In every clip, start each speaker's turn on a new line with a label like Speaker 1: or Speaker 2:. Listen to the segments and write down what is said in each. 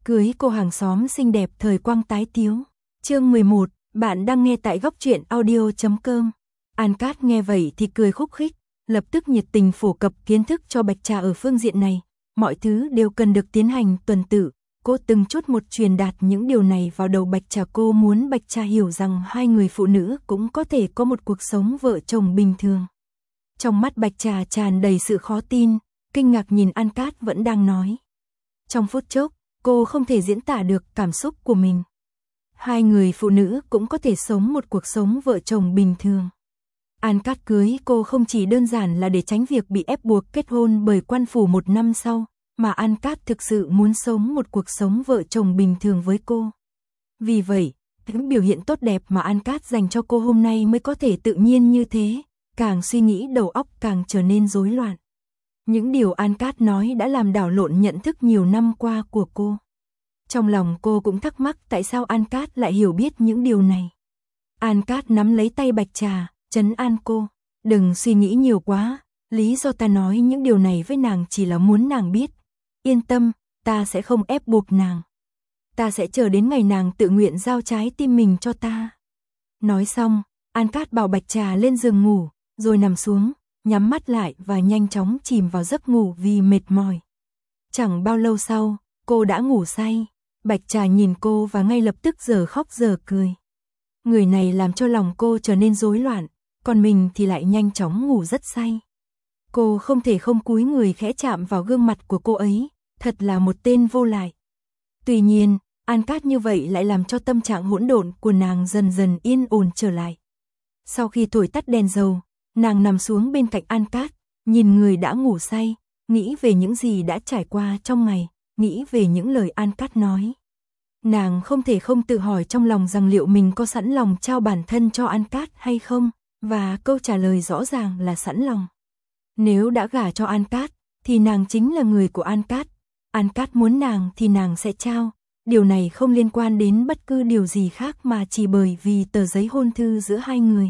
Speaker 1: Cưới cô hàng xóm xinh đẹp thời quang tái tiếu. Chương 11, bạn đang nghe tại góc truyện audio.com. An Cát nghe vậy thì cười khúc khích, lập tức nhiệt tình phổ cập kiến thức cho Bạch Trà ở phương diện này. Mọi thứ đều cần được tiến hành tuần tự. Cô từng chút một truyền đạt những điều này vào đầu Bạch Trà. Cô muốn Bạch Trà hiểu rằng hai người phụ nữ cũng có thể có một cuộc sống vợ chồng bình thường. Trong mắt Bạch Trà tràn đầy sự khó tin, kinh ngạc nhìn An Cát vẫn đang nói. Trong phút chốc, cô không thể diễn tả được cảm xúc của mình. Hai người phụ nữ cũng có thể sống một cuộc sống vợ chồng bình thường. An Cát cưới cô không chỉ đơn giản là để tránh việc bị ép buộc kết hôn bởi quan phủ một năm sau, mà An Cát thực sự muốn sống một cuộc sống vợ chồng bình thường với cô. Vì vậy, những biểu hiện tốt đẹp mà An Cát dành cho cô hôm nay mới có thể tự nhiên như thế, càng suy nghĩ đầu óc càng trở nên rối loạn. Những điều An Cát nói đã làm đảo lộn nhận thức nhiều năm qua của cô. Trong lòng cô cũng thắc mắc tại sao An Cát lại hiểu biết những điều này. An Cát nắm lấy tay Bạch Trà, trấn an cô. Đừng suy nghĩ nhiều quá, lý do ta nói những điều này với nàng chỉ là muốn nàng biết. Yên tâm, ta sẽ không ép buộc nàng. Ta sẽ chờ đến ngày nàng tự nguyện giao trái tim mình cho ta. Nói xong, An Cát bảo Bạch Trà lên giường ngủ, rồi nằm xuống, nhắm mắt lại và nhanh chóng chìm vào giấc ngủ vì mệt mỏi. Chẳng bao lâu sau, cô đã ngủ say. Bạch Trà nhìn cô và ngay lập tức giờ khóc giờ cười. Người này làm cho lòng cô trở nên rối loạn, còn mình thì lại nhanh chóng ngủ rất say. Cô không thể không cúi người khẽ chạm vào gương mặt của cô ấy, thật là một tên vô lại. Tuy nhiên, An Cát như vậy lại làm cho tâm trạng hỗn độn của nàng dần dần yên ổn trở lại. Sau khi thổi tắt đèn dầu, nàng nằm xuống bên cạnh An Cát, nhìn người đã ngủ say, nghĩ về những gì đã trải qua trong ngày, nghĩ về những lời An Cát nói. Nàng không thể không tự hỏi trong lòng rằng liệu mình có sẵn lòng trao bản thân cho An Cát hay không, và câu trả lời rõ ràng là sẵn lòng. Nếu đã gả cho An Cát, thì nàng chính là người của An Cát. An Cát muốn nàng thì nàng sẽ trao. Điều này không liên quan đến bất cứ điều gì khác mà chỉ bởi vì tờ giấy hôn thư giữa hai người.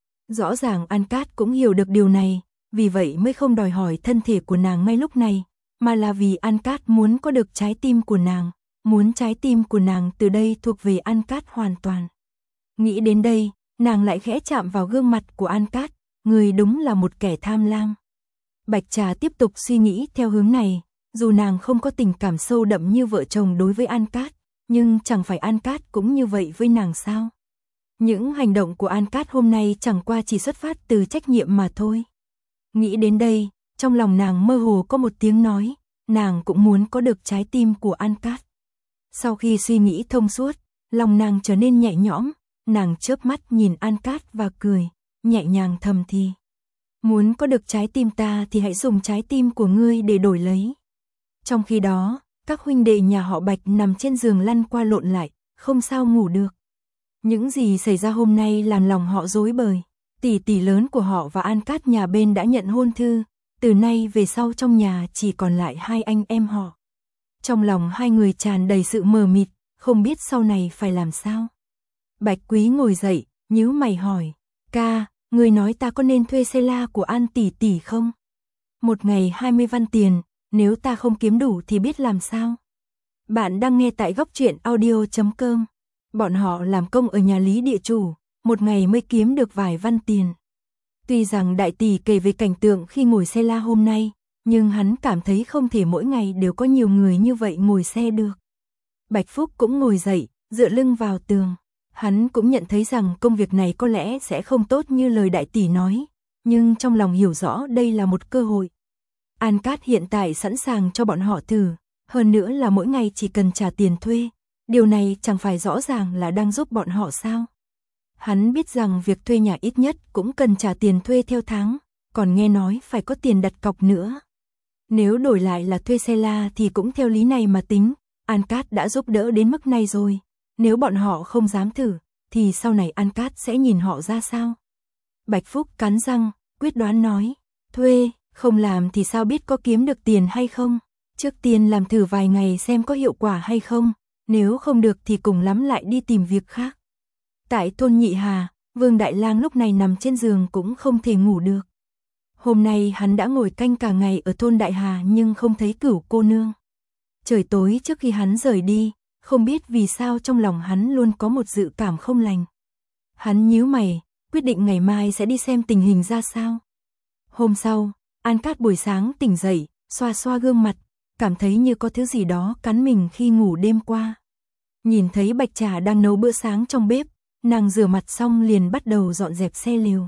Speaker 1: Rõ ràng An Cát cũng hiểu được điều này, vì vậy mới không đòi hỏi thân thể của nàng ngay lúc này, mà là vì An Cát muốn có được trái tim của nàng, muốn trái tim của nàng từ đây thuộc về An Cát hoàn toàn. Nghĩ đến đây, nàng lại khẽ chạm vào gương mặt của An Cát, người đúng là một kẻ tham lam. Bạch Trà tiếp tục suy nghĩ theo hướng này, dù nàng không có tình cảm sâu đậm như vợ chồng đối với An Cát, nhưng chẳng phải An Cát cũng như vậy với nàng sao? Những hành động của An Cát hôm nay chẳng qua chỉ xuất phát từ trách nhiệm mà thôi. Nghĩ đến đây, trong lòng nàng mơ hồ có một tiếng nói, nàng cũng muốn có được trái tim của An Cát. Sau khi suy nghĩ thông suốt, lòng nàng trở nên nhẹ nhõm, nàng chớp mắt nhìn An Cát và cười, nhẹ nhàng thầm thì. Muốn có được trái tim ta thì hãy dùng trái tim của ngươi để đổi lấy. Trong khi đó, các huynh đệ nhà họ Bạch nằm trên giường lăn qua lộn lại, không sao ngủ được. Những gì xảy ra hôm nay làm lòng họ rối bời. Tỷ tỷ lớn của họ và An Cát nhà bên đã nhận hôn thư, từ nay về sau trong nhà chỉ còn lại hai anh em họ. Trong lòng hai người tràn đầy sự mờ mịt, không biết sau này phải làm sao. Bạch Quý ngồi dậy, nhíu mày hỏi, ca, người nói ta có nên thuê xe la của An tỷ tỷ không? Một ngày 20 văn tiền, nếu ta không kiếm đủ thì biết làm sao? Bạn đang nghe tại góc truyện audio.com. Bọn họ làm công ở nhà Lý địa chủ, một ngày mới kiếm được vài văn tiền. Tuy rằng đại tỷ kể về cảnh tượng khi ngồi xe la hôm nay, nhưng hắn cảm thấy không thể mỗi ngày đều có nhiều người như vậy ngồi xe được. Bạch Phúc cũng ngồi dậy, dựa lưng vào tường. Hắn cũng nhận thấy rằng công việc này có lẽ sẽ không tốt như lời đại tỷ nói, nhưng trong lòng hiểu rõ đây là một cơ hội. An Cát hiện tại sẵn sàng cho bọn họ thử, hơn nữa là mỗi ngày chỉ cần trả tiền thuê. Điều này chẳng phải rõ ràng là đang giúp bọn họ sao? Hắn biết rằng việc thuê nhà ít nhất cũng cần trả tiền thuê theo tháng, còn nghe nói phải có tiền đặt cọc nữa. Nếu đổi lại là thuê xe la thì cũng theo lý này mà tính, An Cát đã giúp đỡ đến mức này rồi. Nếu bọn họ không dám thử, thì sau này An Cát sẽ nhìn họ ra sao? Bạch Phúc cắn răng, quyết đoán nói, thuê, không làm thì sao biết có kiếm được tiền hay không? Trước tiên làm thử vài ngày xem có hiệu quả hay không, nếu không được thì cùng lắm lại đi tìm việc khác. Tại thôn Nhị Hà, Vương Đại Lang lúc này nằm trên giường cũng không thể ngủ được. Hôm nay hắn đã ngồi canh cả ngày ở thôn Đại Hà nhưng không thấy Cửu cô nương. Trời tối trước khi hắn rời đi, không biết vì sao trong lòng hắn luôn có một dự cảm không lành. Hắn nhíu mày, quyết định ngày mai sẽ đi xem tình hình ra sao. Hôm sau, An Cát buổi sáng tỉnh dậy, xoa xoa gương mặt, cảm thấy như có thứ gì đó cắn mình khi ngủ đêm qua. Nhìn thấy Bạch Trà đang nấu bữa sáng trong bếp, nàng rửa mặt xong liền bắt đầu dọn dẹp xe lều.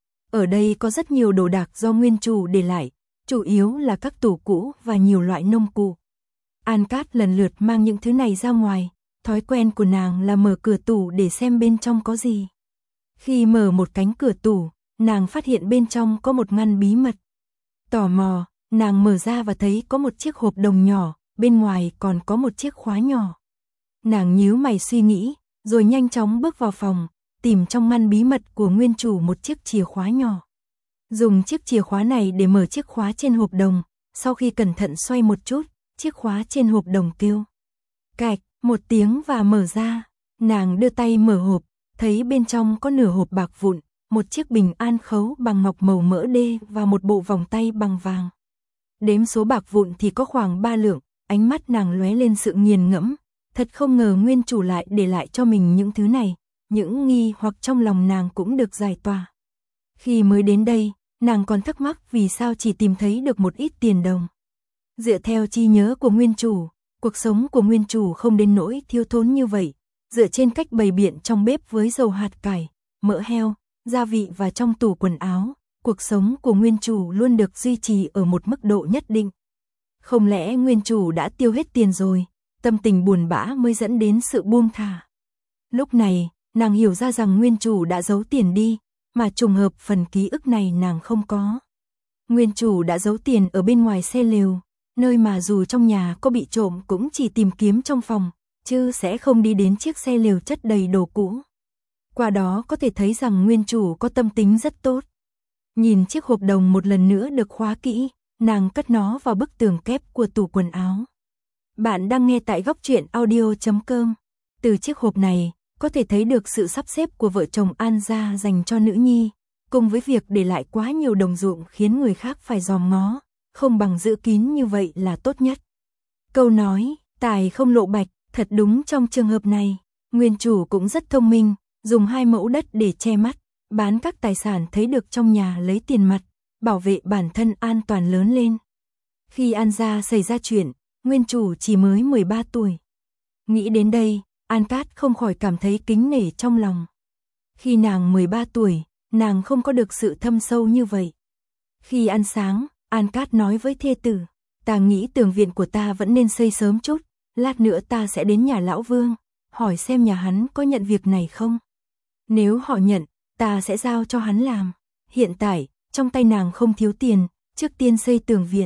Speaker 1: Ở đây có rất nhiều đồ đạc do nguyên chủ để lại, chủ yếu là các tủ cũ và nhiều loại nông cụ. An Cát lần lượt mang những thứ này ra ngoài, thói quen của nàng là mở cửa tủ để xem bên trong có gì. Khi mở một cánh cửa tủ, nàng phát hiện bên trong có một ngăn bí mật. Tò mò, nàng mở ra và thấy có một chiếc hộp đồng nhỏ, bên ngoài còn có một chiếc khóa nhỏ. Nàng nhíu mày suy nghĩ, rồi nhanh chóng bước vào phòng, tìm trong ngăn bí mật của nguyên chủ một chiếc chìa khóa nhỏ. Dùng chiếc chìa khóa này để mở chiếc khóa trên hộp đồng, sau khi cẩn thận xoay một chút, chiếc khóa trên hộp đồng kêu cạch một tiếng và mở ra. Nàng đưa tay mở hộp, thấy bên trong có nửa hộp bạc vụn, một chiếc bình an khấu bằng ngọc màu mỡ đê và một bộ vòng tay bằng vàng. Đếm số bạc vụn thì có khoảng 3 lượng, ánh mắt nàng lóe lên sự nghiền ngẫm, thật không ngờ nguyên chủ lại để lại cho mình những thứ này, những nghi hoặc trong lòng nàng cũng được giải tỏa. Khi mới đến đây, nàng còn thắc mắc vì sao chỉ tìm thấy được một ít tiền đồng. Dựa theo trí nhớ của nguyên chủ, cuộc sống của nguyên chủ không đến nỗi thiếu thốn như vậy, dựa trên cách bày biện trong bếp với dầu hạt cải, mỡ heo, gia vị và trong tủ quần áo, cuộc sống của nguyên chủ luôn được duy trì ở một mức độ nhất định. Không lẽ nguyên chủ đã tiêu hết tiền rồi, tâm tình buồn bã mới dẫn đến sự buông thả. Lúc này, nàng hiểu ra rằng nguyên chủ đã giấu tiền đi, mà trùng hợp phần ký ức này nàng không có. Nguyên chủ đã giấu tiền ở bên ngoài xe lều, nơi mà dù trong nhà có bị trộm cũng chỉ tìm kiếm trong phòng, chứ sẽ không đi đến chiếc xe lều chất đầy đồ cũ. Qua đó có thể thấy rằng nguyên chủ có tâm tính rất tốt. Nhìn chiếc hộp đồng một lần nữa được khóa kỹ, nàng cất nó vào bức tường kép của tủ quần áo. Bạn đang nghe tại góc truyện audio.com. Từ chiếc hộp này, có thể thấy được sự sắp xếp của vợ chồng An gia dành cho nữ nhi, cùng với việc để lại quá nhiều đồng ruộng khiến người khác phải dòm ngó, không bằng giữ kín như vậy là tốt nhất. Câu nói, tài không lộ bạch, thật đúng trong trường hợp này, nguyên chủ cũng rất thông minh, dùng 2 mẫu đất để che mắt, bán các tài sản thấy được trong nhà lấy tiền mặt, bảo vệ bản thân an toàn lớn lên. Khi An gia xảy ra chuyện, nguyên chủ chỉ mới 13 tuổi. Nghĩ đến đây, An Cát không khỏi cảm thấy kính nể trong lòng. Khi nàng 13 tuổi, nàng không có được sự thâm sâu như vậy. Khi ăn sáng, An Cát nói với thê tử, ta nghĩ tường viện của ta vẫn nên xây sớm chút, lát nữa ta sẽ đến nhà lão Vương, hỏi xem nhà hắn có nhận việc này không. Nếu họ nhận, ta sẽ giao cho hắn làm. Hiện tại, trong tay nàng không thiếu tiền, trước tiên xây tường viện.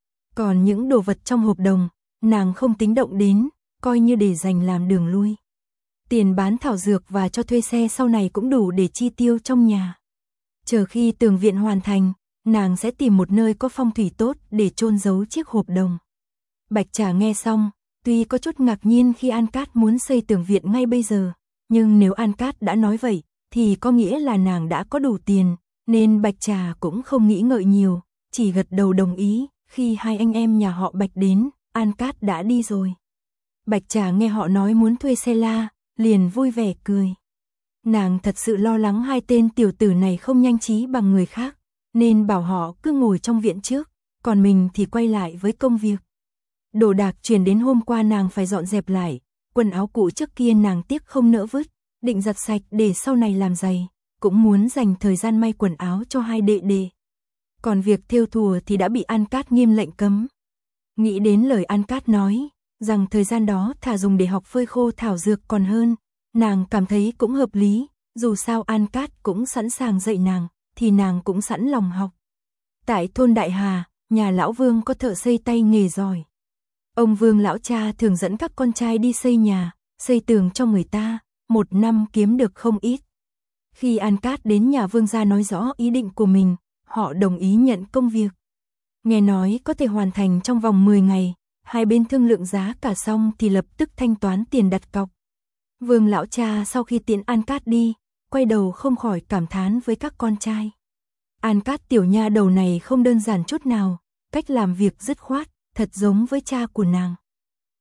Speaker 1: Còn những đồ vật trong hộp đồng, nàng không tính động đến, coi như để dành làm đường lui. Tiền bán thảo dược và cho thuê xe sau này cũng đủ để chi tiêu trong nhà. Chờ khi tường viện hoàn thành, nàng sẽ tìm một nơi có phong thủy tốt để chôn giấu chiếc hộp đồng. Bạch Trà nghe xong, tuy có chút ngạc nhiên khi An Cát muốn xây tường viện ngay bây giờ, nhưng nếu An Cát đã nói vậy, thì có nghĩa là nàng đã có đủ tiền, nên Bạch Trà cũng không nghĩ ngợi nhiều, chỉ gật đầu đồng ý. Khi hai anh em nhà họ Bạch đến, An Cát đã đi rồi. Bạch Trà nghe họ nói muốn thuê xe la, liền vui vẻ cười. Nàng thật sự lo lắng hai tên tiểu tử này không nhanh trí bằng người khác, nên bảo họ cứ ngồi trong viện trước, còn mình thì quay lại với công việc. Đồ đạc chuyển đến hôm qua nàng phải dọn dẹp lại, quần áo cũ trước kia nàng tiếc không nỡ vứt, định giặt sạch để sau này làm giày, cũng muốn dành thời gian may quần áo cho hai đệ đệ. Còn việc thêu thùa thì đã bị An Cát nghiêm lệnh cấm. Nghĩ đến lời An Cát nói, rằng thời gian đó thà dùng để học phơi khô thảo dược còn hơn, nàng cảm thấy cũng hợp lý, dù sao An Cát cũng sẵn sàng dạy nàng, thì nàng cũng sẵn lòng học. Tại thôn Đại Hà, nhà lão Vương có thợ xây tay nghề giỏi. Ông Vương lão cha thường dẫn các con trai đi xây nhà, xây tường cho người ta, một năm kiếm được không ít. Khi An Cát đến nhà Vương gia nói rõ ý định của mình, họ đồng ý nhận công việc. Nghe nói có thể hoàn thành trong vòng 10 ngày, hai bên thương lượng giá cả xong thì lập tức thanh toán tiền đặt cọc. Vương lão cha sau khi tiễn An Cát đi, quay đầu không khỏi cảm thán với các con trai. An Cát tiểu nha đầu này không đơn giản chút nào, cách làm việc dứt khoát, thật giống với cha của nàng.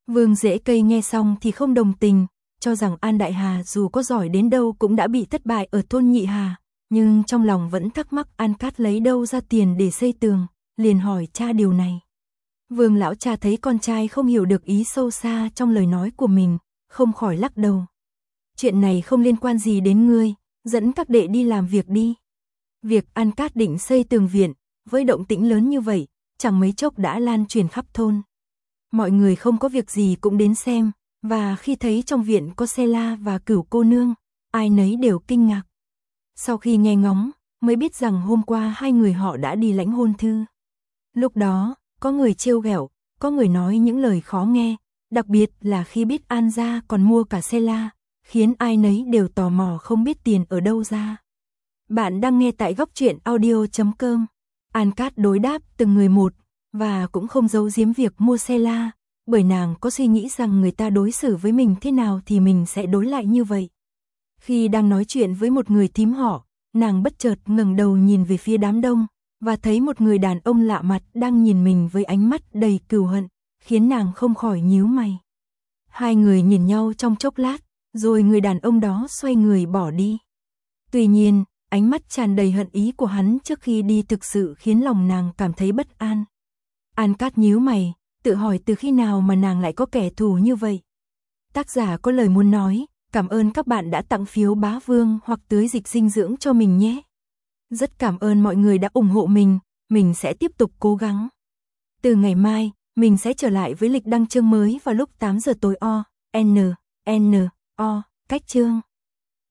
Speaker 1: Vương Dễ Cây nghe xong thì không đồng tình, cho rằng An Đại Hà dù có giỏi đến đâu cũng đã bị thất bại ở thôn Nhị Hà, nhưng trong lòng vẫn thắc mắc An Cát lấy đâu ra tiền để xây tường, liền hỏi cha điều này. Vương lão cha thấy con trai không hiểu được ý sâu xa trong lời nói của mình, không khỏi lắc đầu. Chuyện này không liên quan gì đến ngươi, dẫn các đệ đi làm việc đi. Việc An Cát định xây tường viện, với động tĩnh lớn như vậy, chẳng mấy chốc đã lan truyền khắp thôn. Mọi người không có việc gì cũng đến xem, và khi thấy trong viện có xe la và Cửu cô nương, ai nấy đều kinh ngạc. Sau khi nghe ngóng, mới biết rằng hôm qua hai người họ đã đi lãnh hôn thư. Lúc đó, có người trêu ghẹo, có người nói những lời khó nghe, đặc biệt là khi biết An gia còn mua cả xe la, khiến ai nấy đều tò mò không biết tiền ở đâu ra. Bạn đang nghe tại góc truyện audio.com. An Cát đối đáp từng người một, và cũng không giấu giếm việc mua xe la, bởi nàng có suy nghĩ rằng người ta đối xử với mình thế nào thì mình sẽ đối lại như vậy. Khi đang nói chuyện với một người thím họ, nàng bất chợt ngẩng đầu nhìn về phía đám đông, và thấy một người đàn ông lạ mặt đang nhìn mình với ánh mắt đầy cừu hận, khiến nàng không khỏi nhíu mày. Hai người nhìn nhau trong chốc lát, rồi người đàn ông đó xoay người bỏ đi. Tuy nhiên, ánh mắt tràn đầy hận ý của hắn trước khi đi thực sự khiến lòng nàng cảm thấy bất an. An Cát nhíu mày, tự hỏi từ khi nào mà nàng lại có kẻ thù như vậy. Tác giả có lời muốn nói, cảm ơn các bạn đã tặng phiếu bá vương hoặc tưới dịch dinh dưỡng cho mình nhé. Rất cảm ơn mọi người đã ủng hộ mình sẽ tiếp tục cố gắng. Từ ngày mai, mình sẽ trở lại với lịch đăng chương mới vào lúc 8 giờ tối cách chương.